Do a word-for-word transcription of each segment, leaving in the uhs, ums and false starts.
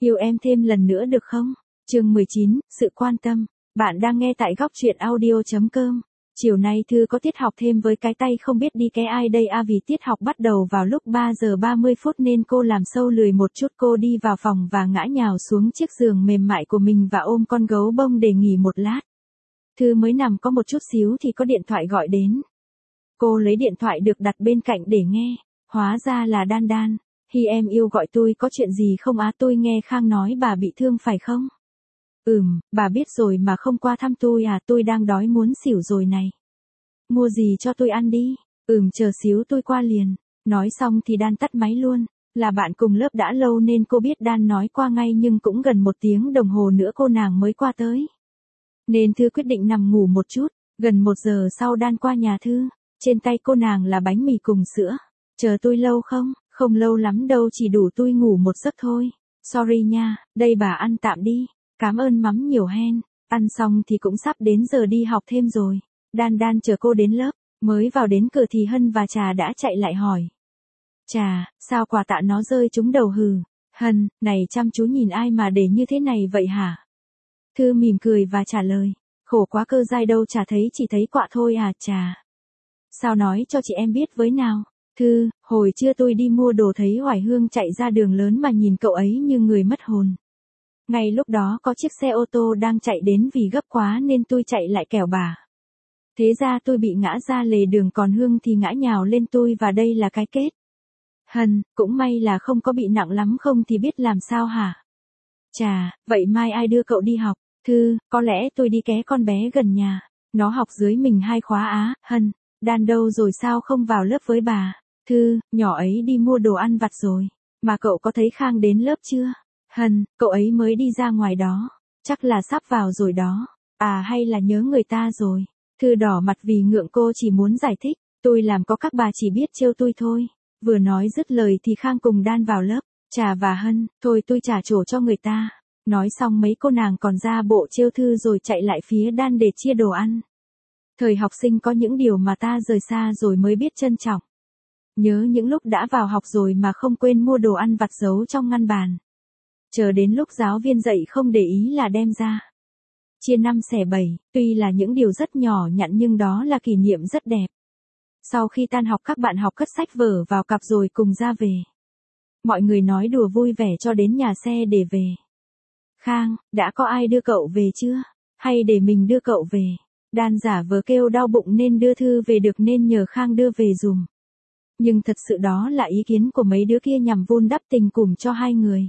Yêu em thêm lần nữa được không? Chương mười chín, sự quan tâm. Bạn đang nghe tại góc truyện audio chấm com. Chiều nay Thư có tiết học thêm với cái tay không biết đi cái ai đây à, vì tiết học bắt đầu vào lúc ba giờ ba mươi phút nên cô làm sâu lười một chút. Cô đi vào phòng và ngã nhào xuống chiếc giường mềm mại của mình và ôm con gấu bông để nghỉ một lát. Thư mới nằm có một chút xíu thì có điện thoại gọi đến. Cô lấy điện thoại được đặt bên cạnh để nghe. Hóa ra là Đan Đan. Hi em yêu gọi tôi có chuyện gì không á? Tôi nghe Khang nói bà bị thương phải không? Ừm, bà biết rồi mà không qua thăm tôi à? Tôi đang đói muốn xỉu rồi này. Mua gì cho tôi ăn đi? Ừm, chờ xíu tôi qua liền. Nói xong thì Đan tắt máy luôn. Là bạn cùng lớp đã lâu nên cô biết Đan nói qua ngay, nhưng cũng gần một tiếng đồng hồ nữa cô nàng mới qua tới. Nên Thư quyết định nằm ngủ một chút. Gần một giờ sau Đan qua nhà Thư. Trên tay cô nàng là bánh mì cùng sữa. Chờ tôi lâu không? Không lâu lắm đâu, chỉ đủ tôi ngủ một giấc thôi. Sorry nha, đây bà ăn tạm đi. Cảm ơn mắm nhiều hen. Ăn xong thì cũng sắp đến giờ đi học thêm rồi. Đan Đan chờ cô đến lớp. Mới vào đến cửa thì Hân và Trà đã chạy lại hỏi. Trà, sao quà tạ nó rơi trúng đầu hừ? Hân, này chăm chú nhìn ai mà để như thế này vậy hả? Thư mỉm cười và trả lời. Khổ quá cơ dai đâu chả thấy, chỉ thấy quạ thôi à Trà. Sao nói cho chị em biết với nào? Thư, hồi trưa tôi đi mua đồ thấy Hoài Hương chạy ra đường lớn mà nhìn cậu ấy như người mất hồn. Ngay lúc đó có chiếc xe ô tô đang chạy đến, vì gấp quá nên tôi chạy lại kẻo bà. Thế ra tôi bị ngã ra lề đường, còn Hương thì ngã nhào lên tôi và đây là cái kết. Hân, cũng may là không có bị nặng lắm, không thì biết làm sao hả? Chà, vậy mai ai đưa cậu đi học? Thư, có lẽ tôi đi ké con bé gần nhà. Nó học dưới mình hai khóa á. Hân, Đan đâu rồi, sao không vào lớp với bà? Thư, nhỏ ấy đi mua đồ ăn vặt rồi. Mà cậu có thấy Khang đến lớp chưa? Hân, cậu ấy mới đi ra ngoài đó. Chắc là sắp vào rồi đó. À hay là nhớ người ta rồi. Thư đỏ mặt vì ngượng, cô chỉ muốn giải thích. Tôi làm có các bà chỉ biết trêu tôi thôi. Vừa nói dứt lời thì Khang cùng Đan vào lớp. Trà và Hân, thôi tôi trả chỗ cho người ta. Nói xong mấy cô nàng còn ra bộ trêu Thư rồi chạy lại phía Đan để chia đồ ăn. Thời học sinh có những điều mà ta rời xa rồi mới biết trân trọng. Nhớ những lúc đã vào học rồi mà không quên mua đồ ăn vặt giấu trong ngăn bàn. Chờ đến lúc giáo viên dạy không để ý là đem ra. Chia năm xẻ bảy, tuy là những điều rất nhỏ nhặn nhưng đó là kỷ niệm rất đẹp. Sau khi tan học các bạn học cất sách vở vào cặp rồi cùng ra về. Mọi người nói đùa vui vẻ cho đến nhà xe để về. Khang, đã có ai đưa cậu về chưa? Hay để mình đưa cậu về? Đan giả vờ kêu đau bụng nên đưa Thư về được nên nhờ Khang đưa về dùm. Nhưng thật sự đó là ý kiến của mấy đứa kia nhằm vun đắp tình cảm cho hai người.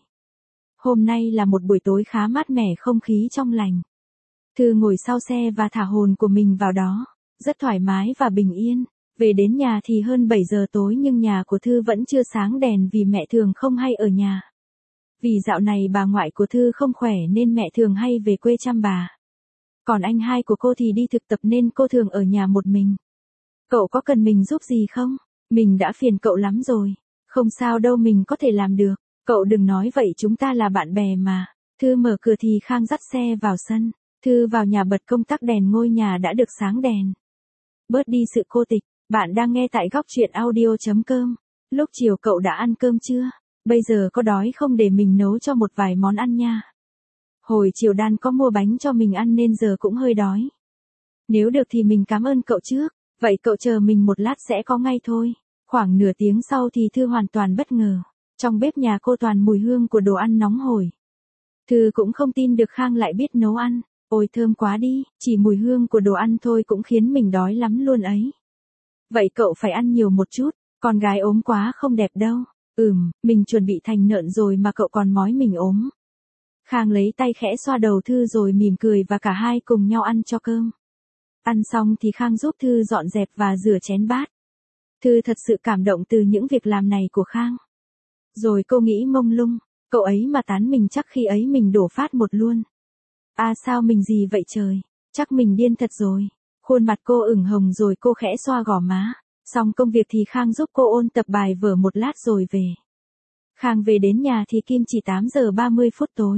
Hôm nay là một buổi tối khá mát mẻ, không khí trong lành. Thư ngồi sau xe và thả hồn của mình vào đó. Rất thoải mái và bình yên. Về đến nhà thì hơn bảy giờ tối nhưng nhà của Thư vẫn chưa sáng đèn vì mẹ thường không hay ở nhà. Vì dạo này bà ngoại của Thư không khỏe nên mẹ thường hay về quê chăm bà. Còn anh hai của cô thì đi thực tập nên cô thường ở nhà một mình. Cậu có cần mình giúp gì không? Mình đã phiền cậu lắm rồi. Không sao đâu, mình có thể làm được. Cậu đừng nói vậy, chúng ta là bạn bè mà. Thư mở cửa thì Khang dắt xe vào sân. Thư vào nhà bật công tắc đèn, ngôi nhà đã được sáng đèn. Bớt đi sự cô tịch. Bạn đang nghe tại góc truyện audio chấm com. Lúc chiều cậu đã ăn cơm chưa? Bây giờ có đói không để mình nấu cho một vài món ăn nha. Hồi chiều Đan có mua bánh cho mình ăn nên giờ cũng hơi đói. Nếu được thì mình cảm ơn cậu trước. Vậy cậu chờ mình một lát sẽ có ngay thôi. Khoảng nửa tiếng sau thì Thư hoàn toàn bất ngờ. Trong bếp nhà cô toàn mùi hương của đồ ăn nóng hổi. Thư cũng không tin được Khang lại biết nấu ăn. Ôi thơm quá đi, chỉ mùi hương của đồ ăn thôi cũng khiến mình đói lắm luôn ấy. Vậy cậu phải ăn nhiều một chút, con gái ốm quá không đẹp đâu. Ừm, mình chuẩn bị thành nợn rồi mà cậu còn mói mình ốm. Khang lấy tay khẽ xoa đầu Thư rồi mỉm cười và cả hai cùng nhau ăn cho cơm. Ăn xong thì Khang giúp Thư dọn dẹp và rửa chén bát. Thư thật sự cảm động từ những việc làm này của Khang. Rồi cô nghĩ mông lung, cậu ấy mà tán mình chắc khi ấy mình đổ phát một luôn. À sao mình gì vậy trời, chắc mình điên thật rồi. Khuôn mặt cô ửng hồng rồi cô khẽ xoa gò má. Xong công việc thì Khang giúp cô ôn tập bài vở một lát rồi về. Khang về đến nhà thì kim chỉ tám giờ ba mươi phút tối.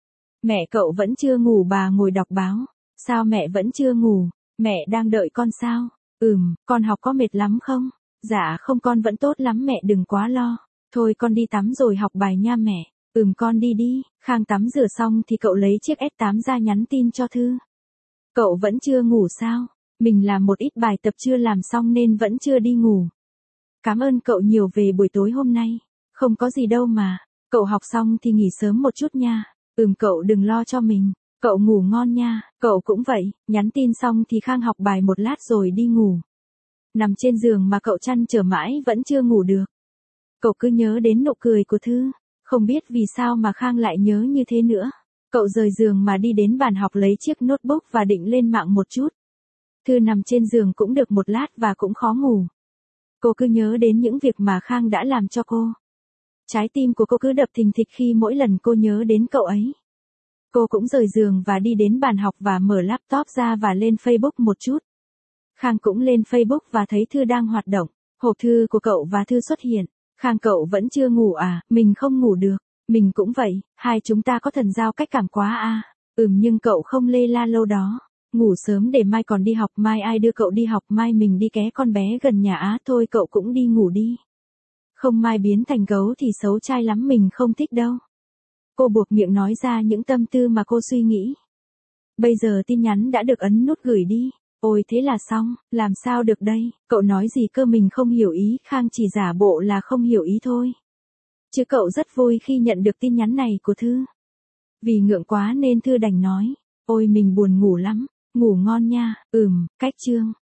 Mẹ cậu vẫn chưa ngủ, bà ngồi đọc báo. Sao mẹ vẫn chưa ngủ? Mẹ đang đợi con sao? Ừm, con học có mệt lắm không? Dạ không, con vẫn tốt lắm mẹ, đừng quá lo. Thôi con đi tắm rồi học bài nha mẹ. Ừm con đi đi, Khang tắm rửa xong thì cậu lấy chiếc ét tám ra nhắn tin cho Thư. Cậu vẫn chưa ngủ sao? Mình làm một ít bài tập chưa làm xong nên vẫn chưa đi ngủ. Cảm ơn cậu nhiều về buổi tối hôm nay. Không có gì đâu mà. Cậu học xong thì nghỉ sớm một chút nha. Ừm cậu đừng lo cho mình. Cậu ngủ ngon nha. Cậu cũng vậy. Nhắn tin xong thì Khang học bài một lát rồi đi ngủ. Nằm trên giường mà cậu trăn trở mãi vẫn chưa ngủ được. Cậu cứ nhớ đến nụ cười của Thư. Không biết vì sao mà Khang lại nhớ như thế nữa. Cậu rời giường mà đi đến bàn học lấy chiếc notebook và định lên mạng một chút. Thư nằm trên giường cũng được một lát và cũng khó ngủ. Cô cứ nhớ đến những việc mà Khang đã làm cho cô. Trái tim của cô cứ đập thình thịch khi mỗi lần cô nhớ đến cậu ấy. Cô cũng rời giường và đi đến bàn học và mở laptop ra và lên Facebook một chút. Khang cũng lên Facebook và thấy Thư đang hoạt động. Hộp thư của cậu và Thư xuất hiện. Khang cậu vẫn chưa ngủ à? Mình không ngủ được. Mình cũng vậy, hai chúng ta có thần giao cách cảm quá à. Ừm nhưng cậu không lê la lâu đó. Ngủ sớm để mai còn đi học, mai ai đưa cậu đi học, mai mình đi ké con bé gần nhà á, thôi cậu cũng đi ngủ đi. Không mai biến thành gấu thì xấu trai lắm, mình không thích đâu. Cô buộc miệng nói ra những tâm tư mà cô suy nghĩ. Bây giờ tin nhắn đã được ấn nút gửi đi. Ôi thế là xong, làm sao được đây, cậu nói gì cơ, mình không hiểu ý, Khang chỉ giả bộ là không hiểu ý thôi. Chứ cậu rất vui khi nhận được tin nhắn này của Thư. Vì ngượng quá nên Thư đành nói, ôi mình buồn ngủ lắm, ngủ ngon nha, ừm, cách chương.